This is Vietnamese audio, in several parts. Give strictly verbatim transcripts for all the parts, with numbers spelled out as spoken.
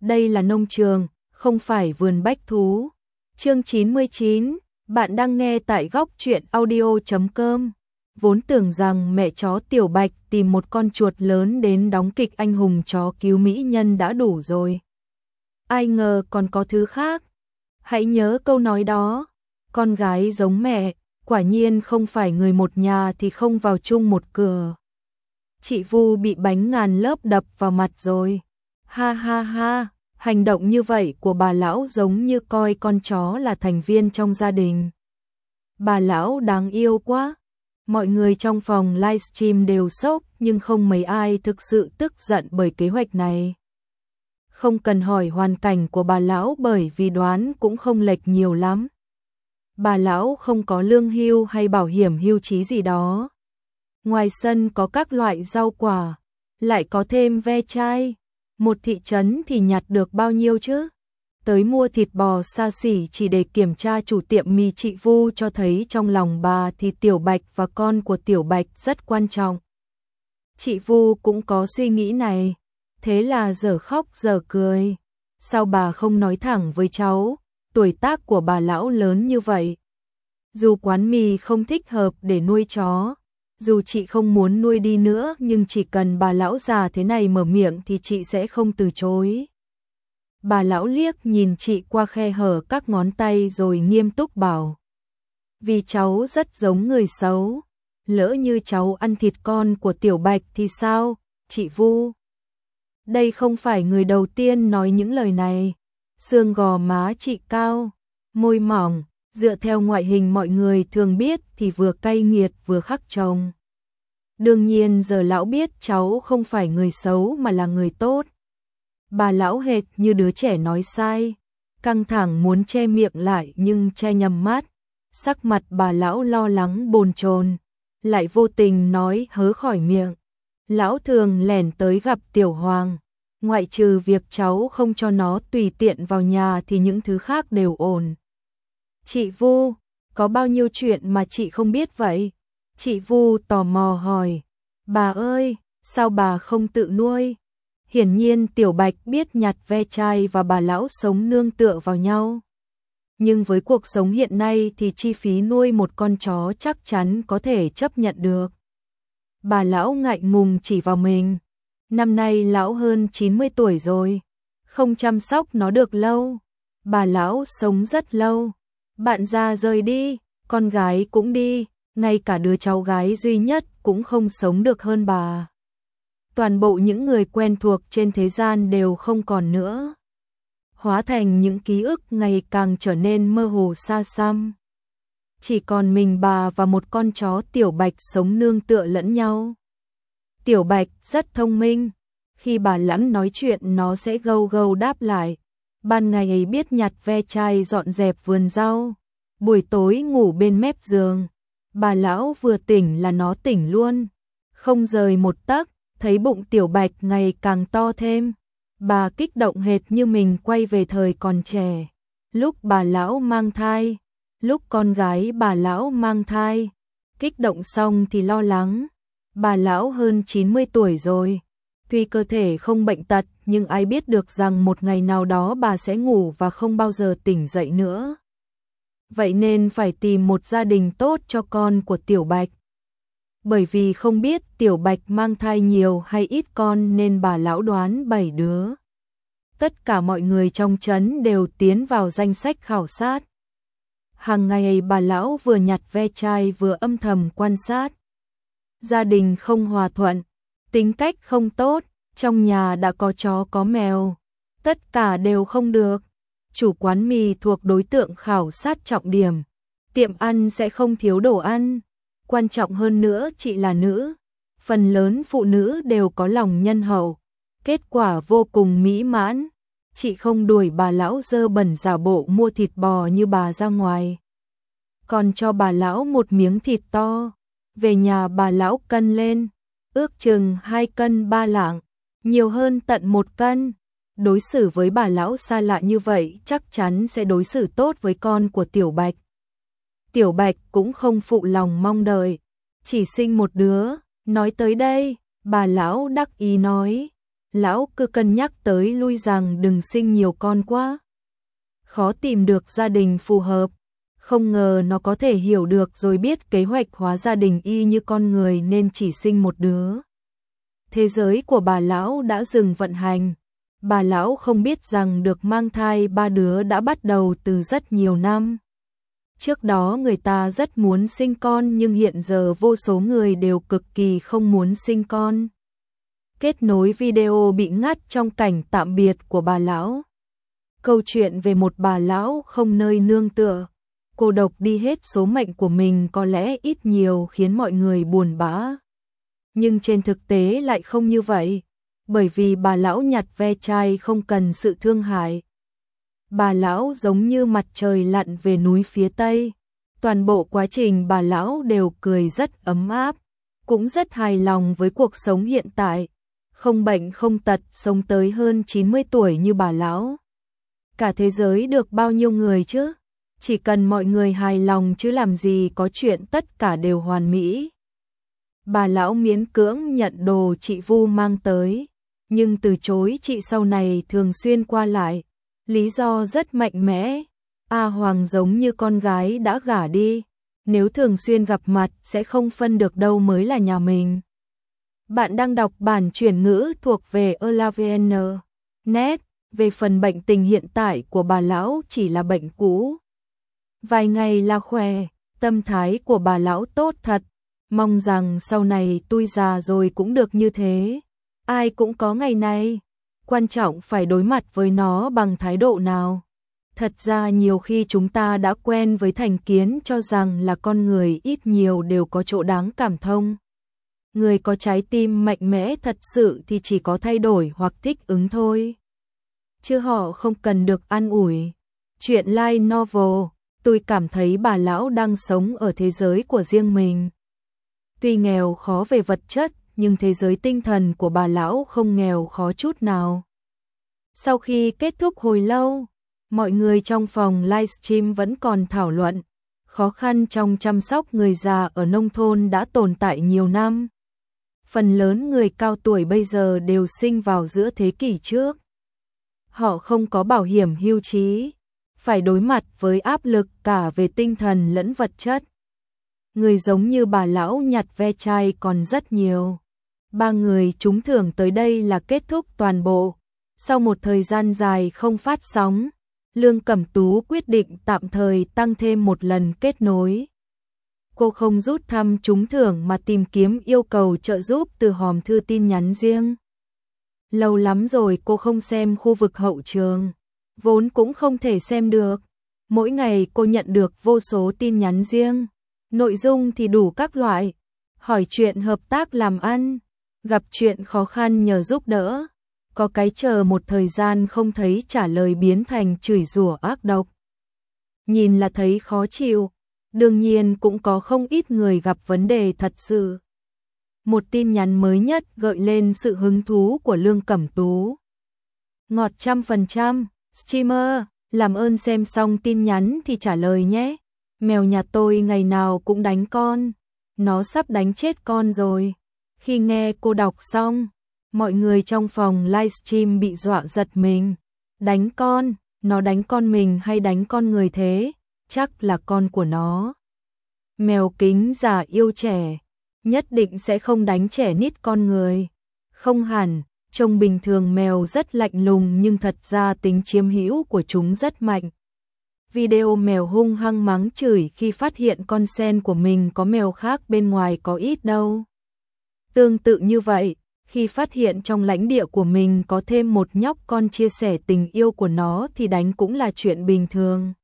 đây là nông trường, không phải vườn bách thú. Chương chín mươi chín, bạn đang nghe tại góc truyện audio chấm com. Vốn tưởng rằng mẹ chó Tiểu Bạch tìm một con chuột lớn đến đóng kịch anh hùng chó cứu mỹ nhân đã đủ rồi. Ai ngờ còn có thứ khác. Hãy nhớ câu nói đó, con gái giống mẹ, quả nhiên không phải người một nhà thì không vào chung một cửa. Chị Vu bị bánh ngàn lớp đập vào mặt rồi. Ha ha ha, hành động như vậy của bà lão giống như coi con chó là thành viên trong gia đình. Bà lão đáng yêu quá. Mọi người trong phòng livestream đều sốc nhưng không mấy ai thực sự tức giận bởi kế hoạch này. Không cần hỏi hoàn cảnh của bà lão bởi vì đoán cũng không lệch nhiều lắm. Bà lão không có lương hưu hay bảo hiểm hưu trí gì đó. Ngoài sân có các loại rau quả, lại có thêm ve chai. Một thị trấn thì nhặt được bao nhiêu chứ? Tới mua thịt bò xa xỉ chỉ để kiểm tra chủ tiệm mì chị Vu cho thấy trong lòng bà thì Tiểu Bạch và con của Tiểu Bạch rất quan trọng. Chị Vu cũng có suy nghĩ này, thế là dở khóc dở cười. Sao bà không nói thẳng với cháu, tuổi tác của bà lão lớn như vậy. Dù quán mì không thích hợp để nuôi chó, dù chị không muốn nuôi đi nữa nhưng chỉ cần bà lão già thế này mở miệng thì chị sẽ không từ chối. Bà lão liếc nhìn chị qua khe hở các ngón tay rồi nghiêm túc bảo. Vì cháu rất giống người xấu, lỡ như cháu ăn thịt con của Tiểu Bạch thì sao, chị Vu? Đây không phải người đầu tiên nói những lời này. Xương gò má chị cao, môi mỏng, dựa theo ngoại hình mọi người thường biết thì vừa cay nghiệt vừa khắc chồng. Đương nhiên giờ lão biết cháu không phải người xấu mà là người tốt. Bà lão hệt như đứa trẻ nói sai, căng thẳng muốn che miệng lại nhưng che nhầm mắt. Sắc mặt bà lão lo lắng bồn chồn, lại vô tình nói hớ khỏi miệng. Lão thường lẻn tới gặp Tiểu Hoàng, ngoại trừ việc cháu không cho nó tùy tiện vào nhà thì những thứ khác đều ổn. Chị Vu, có bao nhiêu chuyện mà chị không biết vậy? Chị Vu tò mò hỏi. Bà ơi, sao bà không tự nuôi? Hiển nhiên Tiểu Bạch biết nhặt ve chai và bà lão sống nương tựa vào nhau. Nhưng với cuộc sống hiện nay thì chi phí nuôi một con chó chắc chắn có thể chấp nhận được. Bà lão ngại ngùng chỉ vào mình. Năm nay lão hơn chín mươi tuổi rồi, không chăm sóc nó được lâu. Bà lão sống rất lâu. Bạn già rời đi, con gái cũng đi, ngay cả đứa cháu gái duy nhất cũng không sống được hơn bà. Toàn bộ những người quen thuộc trên thế gian đều không còn nữa. Hóa thành những ký ức ngày càng trở nên mơ hồ xa xăm. Chỉ còn mình bà và một con chó Tiểu Bạch sống nương tựa lẫn nhau. Tiểu Bạch rất thông minh, khi bà lẵn nói chuyện nó sẽ gâu gâu đáp lại. Ban ngày ấy biết nhặt ve chai dọn dẹp vườn rau, buổi tối ngủ bên mép giường. Bà lão vừa tỉnh là nó tỉnh luôn, không rời một tấc. Thấy bụng Tiểu Bạch ngày càng to thêm, bà kích động hệt như mình quay về thời còn trẻ. Lúc bà lão mang thai, lúc con gái bà lão mang thai, kích động xong thì lo lắng. Bà lão hơn chín mươi tuổi rồi, tuy cơ thể không bệnh tật nhưng ai biết được rằng một ngày nào đó bà sẽ ngủ và không bao giờ tỉnh dậy nữa. Vậy nên phải tìm một gia đình tốt cho con của Tiểu Bạch. Bởi vì không biết Tiểu Bạch mang thai nhiều hay ít con nên bà lão đoán bảy đứa. Tất cả mọi người trong trấn đều tiến vào danh sách khảo sát. Hàng ngày bà lão vừa nhặt ve chai vừa âm thầm quan sát. Gia đình không hòa thuận, tính cách không tốt, trong nhà đã có chó có mèo, tất cả đều không được. Chủ quán mì thuộc đối tượng khảo sát trọng điểm, tiệm ăn sẽ không thiếu đồ ăn. Quan trọng hơn nữa chị là nữ, phần lớn phụ nữ đều có lòng nhân hậu, kết quả vô cùng mỹ mãn. Chị không đuổi bà lão dơ bẩn giả bộ mua thịt bò như bà ra ngoài, còn cho bà lão một miếng thịt to. Về nhà bà lão cân lên, ước chừng hai cân ba lạng, nhiều hơn tận một cân. Đối xử với bà lão xa lạ như vậy chắc chắn sẽ đối xử tốt với con của Tiểu Bạch. Tiểu Bạch cũng không phụ lòng mong đợi, chỉ sinh một đứa. Nói tới đây, bà lão đắc ý nói, lão cứ cân nhắc tới lui rằng đừng sinh nhiều con quá. Khó tìm được gia đình phù hợp, không ngờ nó có thể hiểu được rồi biết kế hoạch hóa gia đình y như con người nên chỉ sinh một đứa. Thế giới của bà lão đã dừng vận hành. Bà lão không biết rằng được mang thai ba đứa đã bắt đầu từ rất nhiều năm. Trước đó người ta rất muốn sinh con nhưng hiện giờ vô số người đều cực kỳ không muốn sinh con. Kết nối video bị ngắt trong cảnh tạm biệt của bà lão. Câu chuyện về một bà lão không nơi nương tựa, cô độc đi hết số mệnh của mình có lẽ ít nhiều khiến mọi người buồn bã. Nhưng trên thực tế lại không như vậy, bởi vì bà lão nhặt ve chai không cần sự thương hại. Bà lão giống như mặt trời lặn về núi phía Tây. Toàn bộ quá trình bà lão đều cười rất ấm áp, cũng rất hài lòng với cuộc sống hiện tại. Không bệnh không tật, sống tới hơn chín mươi tuổi như bà lão. Cả thế giới được bao nhiêu người chứ? Chỉ cần mọi người hài lòng chứ làm gì có chuyện tất cả đều hoàn mỹ. Bà lão miễn cưỡng nhận đồ chị Vu mang tới, nhưng từ chối chị sau này thường xuyên qua lại. Lý do rất mạnh mẽ. A Hoàng giống như con gái đã gả đi, nếu thường xuyên gặp mặt sẽ không phân được đâu mới là nhà mình. Bạn đang đọc bản chuyển ngữ thuộc về elavn chấm net. Về phần bệnh tình hiện tại của bà lão chỉ là bệnh cũ. Vài ngày là khỏe, tâm thái của bà lão tốt thật. Mong rằng sau này tôi già rồi cũng được như thế. Ai cũng có ngày này. Quan trọng phải đối mặt với nó bằng thái độ nào. Thật ra nhiều khi chúng ta đã quen với thành kiến cho rằng là con người ít nhiều đều có chỗ đáng cảm thông. Người có trái tim mạnh mẽ thật sự thì chỉ có thay đổi hoặc thích ứng thôi. Chứ họ không cần được an ủi. Chuyện light novel, tôi cảm thấy bà lão đang sống ở thế giới của riêng mình. Tuy nghèo khó về vật chất, nhưng thế giới tinh thần của bà lão không nghèo khó chút nào. Sau khi kết thúc hồi lâu, mọi người trong phòng livestream vẫn còn thảo luận. Khó khăn trong chăm sóc người già ở nông thôn đã tồn tại nhiều năm. Phần lớn người cao tuổi bây giờ đều sinh vào giữa thế kỷ trước. Họ không có bảo hiểm hưu trí, phải đối mặt với áp lực cả về tinh thần lẫn vật chất. Người giống như bà lão nhặt ve chai còn rất nhiều. Ba người trúng thưởng tới đây là kết thúc toàn bộ. Sau một thời gian dài không phát sóng, Lương Cẩm Tú quyết định tạm thời tăng thêm một lần kết nối. Cô không rút thăm trúng thưởng mà tìm kiếm yêu cầu trợ giúp từ hòm thư tin nhắn riêng. Lâu lắm rồi cô không xem khu vực hậu trường, vốn cũng không thể xem được. Mỗi ngày cô nhận được vô số tin nhắn riêng, nội dung thì đủ các loại, hỏi chuyện hợp tác làm ăn, gặp chuyện khó khăn nhờ giúp đỡ. Có cái chờ một thời gian không thấy trả lời biến thành chửi rủa ác độc. Nhìn là thấy khó chịu, đương nhiên cũng có không ít người gặp vấn đề thật sự. Một tin nhắn mới nhất gợi lên sự hứng thú của Lương Cẩm Tú. Ngọt trăm phần trăm, streamer, làm ơn xem xong tin nhắn thì trả lời nhé. Mèo nhà tôi ngày nào cũng đánh con, nó sắp đánh chết con rồi. Khi nghe cô đọc xong, mọi người trong phòng livestream bị dọa giật mình. Đánh con, nó đánh con mình hay đánh con người thế? Chắc là con của nó. Mèo kính già yêu trẻ, nhất định sẽ không đánh trẻ nít con người. Không hẳn, trông bình thường mèo rất lạnh lùng nhưng thật ra tính chiếm hữu của chúng rất mạnh. Video mèo hung hăng mắng chửi khi phát hiện con sen của mình có mèo khác bên ngoài có ít đâu. Tương tự như vậy, khi phát hiện trong lãnh địa của mình có thêm một nhóc con chia sẻ tình yêu của nó thì đánh cũng là chuyện bình thường.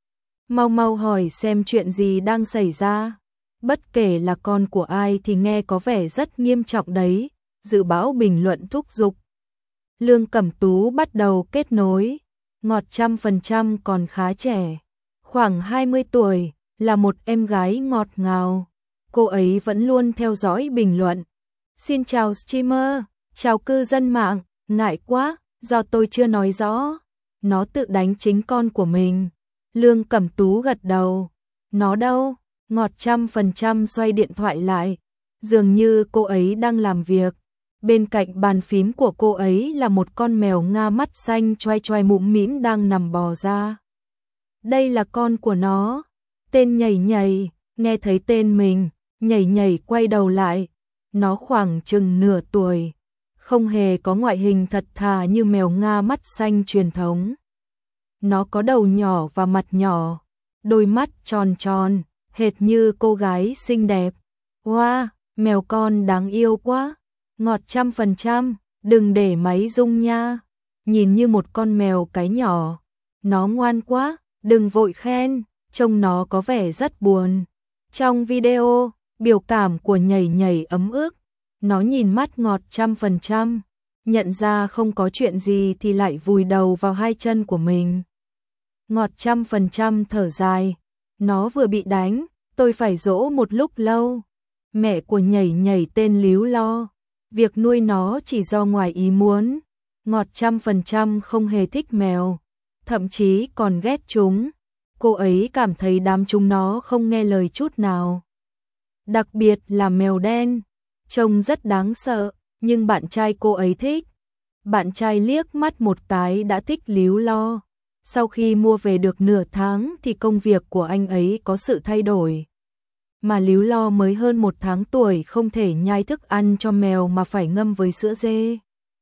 Mau mau hỏi xem chuyện gì đang xảy ra. Bất kể là con của ai thì nghe có vẻ rất nghiêm trọng đấy. Dự báo bình luận thúc giục. Lương Cẩm Tú bắt đầu kết nối. Ngọt trăm phần trăm còn khá trẻ. Khoảng hai mươi tuổi, là một em gái ngọt ngào. Cô ấy vẫn luôn theo dõi bình luận. Xin chào streamer, chào cư dân mạng, ngại quá, do tôi chưa nói rõ. Nó tự đánh chính con của mình. Lương Cẩm Tú gật đầu. Nó đâu? Ngọt trăm phần trăm xoay điện thoại lại. Dường như cô ấy đang làm việc. Bên cạnh bàn phím của cô ấy là một con mèo Nga mắt xanh choai choai mũm mĩm đang nằm bò ra. Đây là con của nó, tên Nhảy Nhảy. Nghe thấy tên mình, Nhảy Nhảy quay đầu lại. Nó khoảng chừng nửa tuổi, không hề có ngoại hình thật thà như mèo Nga mắt xanh truyền thống. Nó có đầu nhỏ và mặt nhỏ, đôi mắt tròn tròn, hệt như cô gái xinh đẹp. Wow, mèo con đáng yêu quá, ngọt trăm phần trăm, đừng để máy rung nha. Nhìn như một con mèo cái nhỏ, nó ngoan quá, đừng vội khen, trông nó có vẻ rất buồn. Trong video, biểu cảm của Nhảy Nhảy ấm ức, nó nhìn mắt ngọt trăm phần trăm, nhận ra không có chuyện gì thì lại vùi đầu vào hai chân của mình. Ngọt trăm phần trăm thở dài, nó vừa bị đánh, tôi phải dỗ một lúc lâu. Mẹ của Nhảy Nhảy tên Líu Lo, việc nuôi nó chỉ do ngoài ý muốn. Ngọt trăm phần trăm không hề thích mèo, thậm chí còn ghét chúng. Cô ấy cảm thấy đám chúng nó không nghe lời chút nào. Đặc biệt là mèo đen, trông rất đáng sợ, nhưng bạn trai cô ấy thích. Bạn trai liếc mắt một cái đã thích Líu Lo. Sau khi mua về được nửa tháng thì công việc của anh ấy có sự thay đổi. Mà Líu Lo mới hơn một tháng tuổi không thể nhai thức ăn cho mèo mà phải ngâm với sữa dê.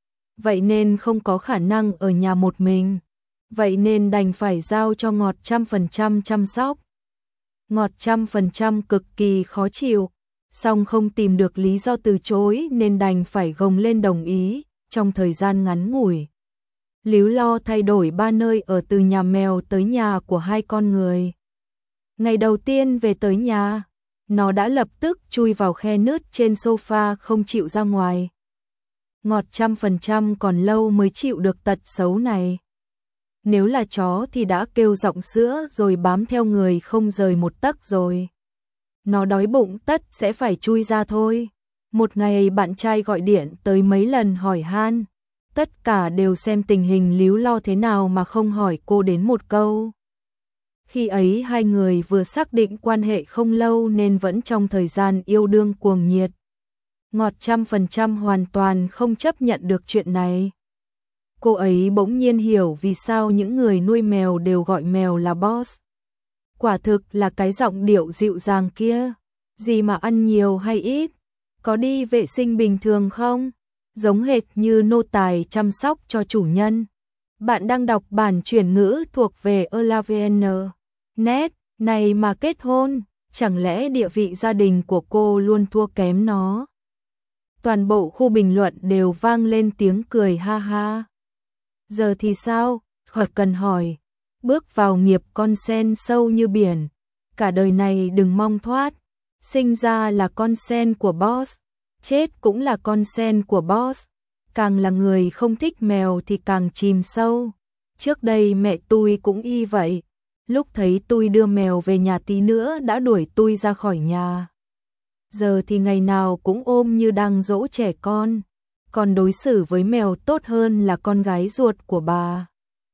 Vậy nên không có khả năng ở nhà một mình. Vậy nên đành phải giao cho Ngọt trăm phần trăm chăm sóc. Ngọt trăm phần trăm cực kỳ khó chịu, song không tìm được lý do từ chối nên đành phải gồng lên đồng ý. Trong thời gian ngắn ngủi, Líu Lo thay đổi ba nơi ở từ nhà mèo tới nhà của hai con người. Ngày đầu tiên về tới nhà, nó đã lập tức chui vào khe nứt trên sofa không chịu ra ngoài. Ngọt trăm phần trăm còn lâu mới chịu được tật xấu này. Nếu là chó thì đã kêu giọng sữa rồi bám theo người không rời một tấc rồi. Nó đói bụng tất sẽ phải chui ra thôi. Một ngày bạn trai gọi điện tới mấy lần hỏi han. Tất cả đều xem tình hình Líu Lo thế nào mà không hỏi cô đến một câu. Khi ấy hai người vừa xác định quan hệ không lâu nên vẫn trong thời gian yêu đương cuồng nhiệt. Ngọt trăm phần trăm hoàn toàn không chấp nhận được chuyện này. Cô ấy bỗng nhiên hiểu vì sao những người nuôi mèo đều gọi mèo là boss. Quả thực là cái giọng điệu dịu dàng kia. Gì mà ăn nhiều hay ít? Có đi vệ sinh bình thường không? Giống hệt như nô tài chăm sóc cho chủ nhân. Bạn đang đọc bản chuyển ngữ thuộc về Elavn. Net, này mà kết hôn, chẳng lẽ địa vị gia đình của cô luôn thua kém nó? Toàn bộ khu bình luận đều vang lên tiếng cười ha ha. Giờ thì sao? Khỏi cần hỏi. Bước vào nghiệp con sen sâu như biển. Cả đời này đừng mong thoát. Sinh ra là con sen của boss. Chết cũng là con sen của boss. Càng là người không thích mèo thì càng chìm sâu. Trước đây mẹ tôi cũng y vậy. Lúc thấy tôi đưa mèo về nhà tí nữa đã đuổi tôi ra khỏi nhà. Giờ thì ngày nào cũng ôm như đang dỗ trẻ con. Còn đối xử với mèo tốt hơn là con gái ruột của bà.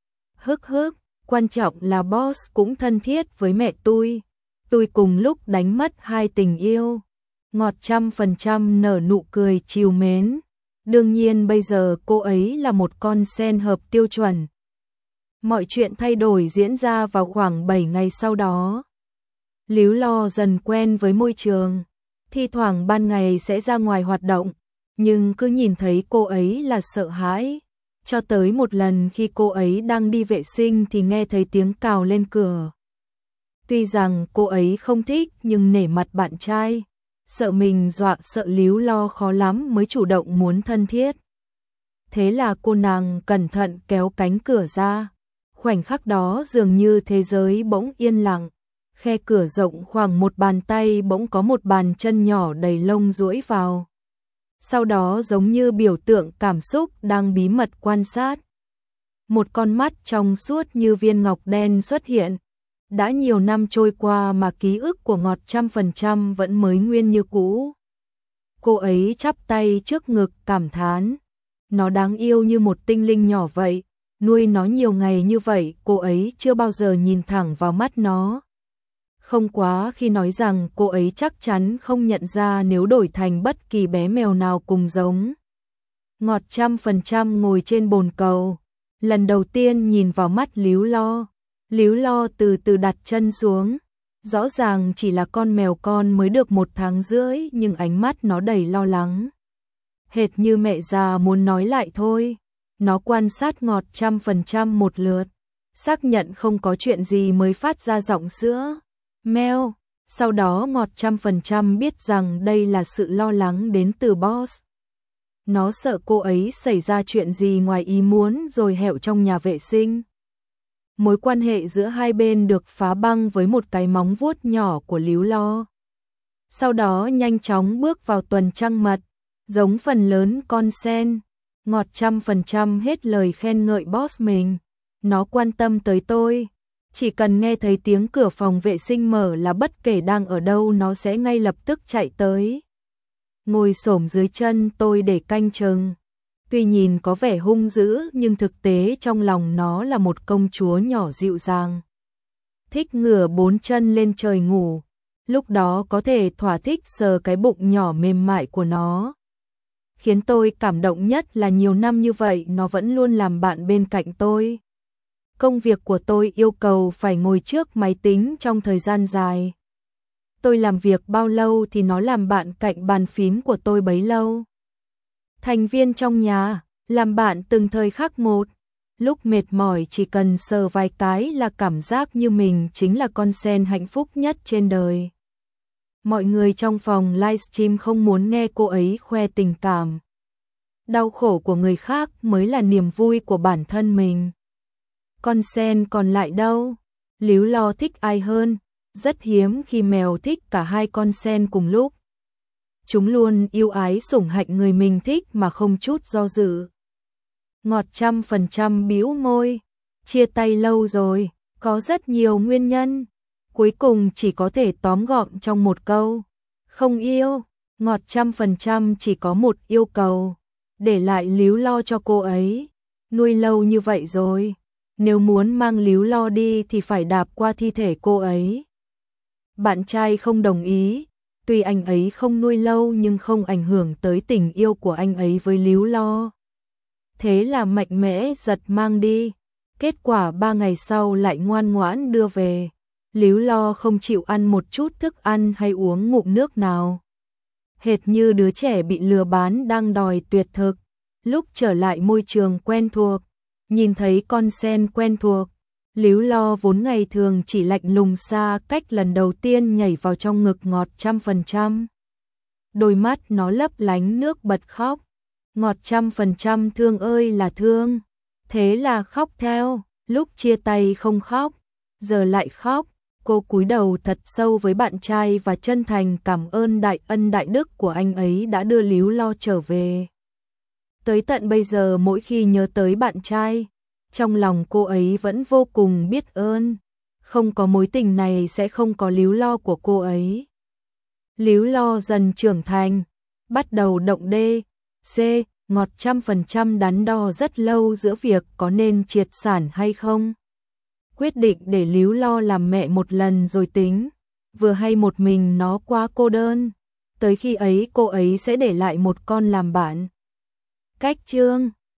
Hức hức, quan trọng là boss cũng thân thiết với mẹ tôi. Tôi cùng lúc đánh mất hai tình yêu. Ngọt trăm phần trăm nở nụ cười trìu mến. Đương nhiên bây giờ cô ấy là một con sen hợp tiêu chuẩn. Mọi chuyện thay đổi diễn ra vào khoảng bảy ngày sau đó. Líu Lo dần quen với môi trường. Thi thoảng ban ngày sẽ ra ngoài hoạt động. Nhưng cứ nhìn thấy cô ấy là sợ hãi. Cho tới một lần khi cô ấy đang đi vệ sinh thì nghe thấy tiếng cào lên cửa. Tuy rằng cô ấy không thích nhưng nể mặt bạn trai. Sợ mình dọa sợ Líu Lo khó lắm mới chủ động muốn thân thiết. Thế là cô nàng cẩn thận kéo cánh cửa ra. Khoảnh khắc đó dường như thế giới bỗng yên lặng. Khe cửa rộng khoảng một bàn tay bỗng có một bàn chân nhỏ đầy lông duỗi vào. Sau đó giống như biểu tượng cảm xúc đang bí mật quan sát. Một con mắt trong suốt như viên ngọc đen xuất hiện. Đã nhiều năm trôi qua mà ký ức của Ngọt trăm phần trăm vẫn mới nguyên như cũ. Cô ấy chắp tay trước ngực cảm thán. Nó đáng yêu như một tinh linh nhỏ vậy. Nuôi nó nhiều ngày như vậy cô ấy chưa bao giờ nhìn thẳng vào mắt nó. Không quá khi nói rằng cô ấy chắc chắn không nhận ra nếu đổi thành bất kỳ bé mèo nào cùng giống. Ngọt trăm phần trăm ngồi trên bồn cầu, lần đầu tiên nhìn vào mắt Líu Lo. Líu Lo từ từ đặt chân xuống, rõ ràng chỉ là con mèo con mới được một tháng rưỡi nhưng ánh mắt nó đầy lo lắng. Hệt như mẹ già muốn nói lại thôi, nó quan sát Ngọt trăm phần trăm một lượt, xác nhận không có chuyện gì mới phát ra giọng sữa, meo. Sau đó Ngọt trăm phần trăm biết rằng đây là sự lo lắng đến từ boss. Nó sợ cô ấy xảy ra chuyện gì ngoài ý muốn rồi hẹo trong nhà vệ sinh. Mối quan hệ giữa hai bên được phá băng với một cái móng vuốt nhỏ của Líu Lo. Sau đó nhanh chóng bước vào tuần trăng mật, giống phần lớn con sen. Ngọt trăm phần trăm hết lời khen ngợi boss mình. Nó quan tâm tới tôi. Chỉ cần nghe thấy tiếng cửa phòng vệ sinh mở là bất kể đang ở đâu nó sẽ ngay lập tức chạy tới. Ngồi xổm dưới chân tôi để canh chừng. Tuy nhìn có vẻ hung dữ nhưng thực tế trong lòng nó là một công chúa nhỏ dịu dàng. Thích ngửa bốn chân lên trời ngủ. Lúc đó có thể thỏa thích sờ cái bụng nhỏ mềm mại của nó. Khiến tôi cảm động nhất là nhiều năm như vậy nó vẫn luôn làm bạn bên cạnh tôi. Công việc của tôi yêu cầu phải ngồi trước máy tính trong thời gian dài. Tôi làm việc bao lâu thì nó làm bạn cạnh bàn phím của tôi bấy lâu. Thành viên trong nhà, làm bạn từng thời khắc một. Lúc mệt mỏi chỉ cần sờ vài cái là cảm giác như mình chính là con sen hạnh phúc nhất trên đời. Mọi người trong phòng livestream không muốn nghe cô ấy khoe tình cảm. Đau khổ của người khác mới là niềm vui của bản thân mình. Con sen còn lại đâu? Líu Lo thích ai hơn? Rất hiếm khi mèo thích cả hai con sen cùng lúc. Chúng luôn yêu ái sủng hạnh người mình thích mà không chút do dự. Ngọt trăm phần trăm bĩu môi. Chia tay lâu rồi, có rất nhiều nguyên nhân. Cuối cùng chỉ có thể tóm gọn trong một câu. Không yêu. Ngọt trăm phần trăm chỉ có một yêu cầu. Để lại Líu Lo cho cô ấy. Nuôi lâu như vậy rồi. Nếu muốn mang Líu Lo đi thì phải đạp qua thi thể cô ấy. Bạn trai không đồng ý. Tuy anh ấy không nuôi lâu nhưng không ảnh hưởng tới tình yêu của anh ấy với Líu Lo. Thế là mạnh mẽ giật mang đi. Kết quả ba ngày sau lại ngoan ngoãn đưa về. Líu Lo không chịu ăn một chút thức ăn hay uống ngụm nước nào. Hệt như đứa trẻ bị lừa bán đang đòi tuyệt thực. Lúc trở lại môi trường quen thuộc, nhìn thấy con sen quen thuộc, Líu Lo vốn ngày thường chỉ lạnh lùng xa cách lần đầu tiên nhảy vào trong ngực Ngọt trăm phần trăm. Đôi mắt nó lấp lánh nước bật khóc. Ngọt trăm phần trăm thương ơi là thương. Thế là khóc theo, lúc chia tay không khóc, giờ lại khóc. Cô cúi đầu thật sâu với bạn trai và chân thành cảm ơn đại ân đại đức của anh ấy đã đưa Líu Lo trở về. Tới tận bây giờ mỗi khi nhớ tới bạn trai, trong lòng cô ấy vẫn vô cùng biết ơn. Không có mối tình này sẽ không có Líu Lo của cô ấy. Líu Lo dần trưởng thành, bắt đầu động đê, c, Ngọt trăm phần trăm đắn đo rất lâu giữa việc có nên triệt sản hay không. Quyết định để Líu Lo làm mẹ một lần rồi tính. Vừa hay một mình nó quá cô đơn. Tới khi ấy cô ấy sẽ để lại một con làm bạn. Cách chương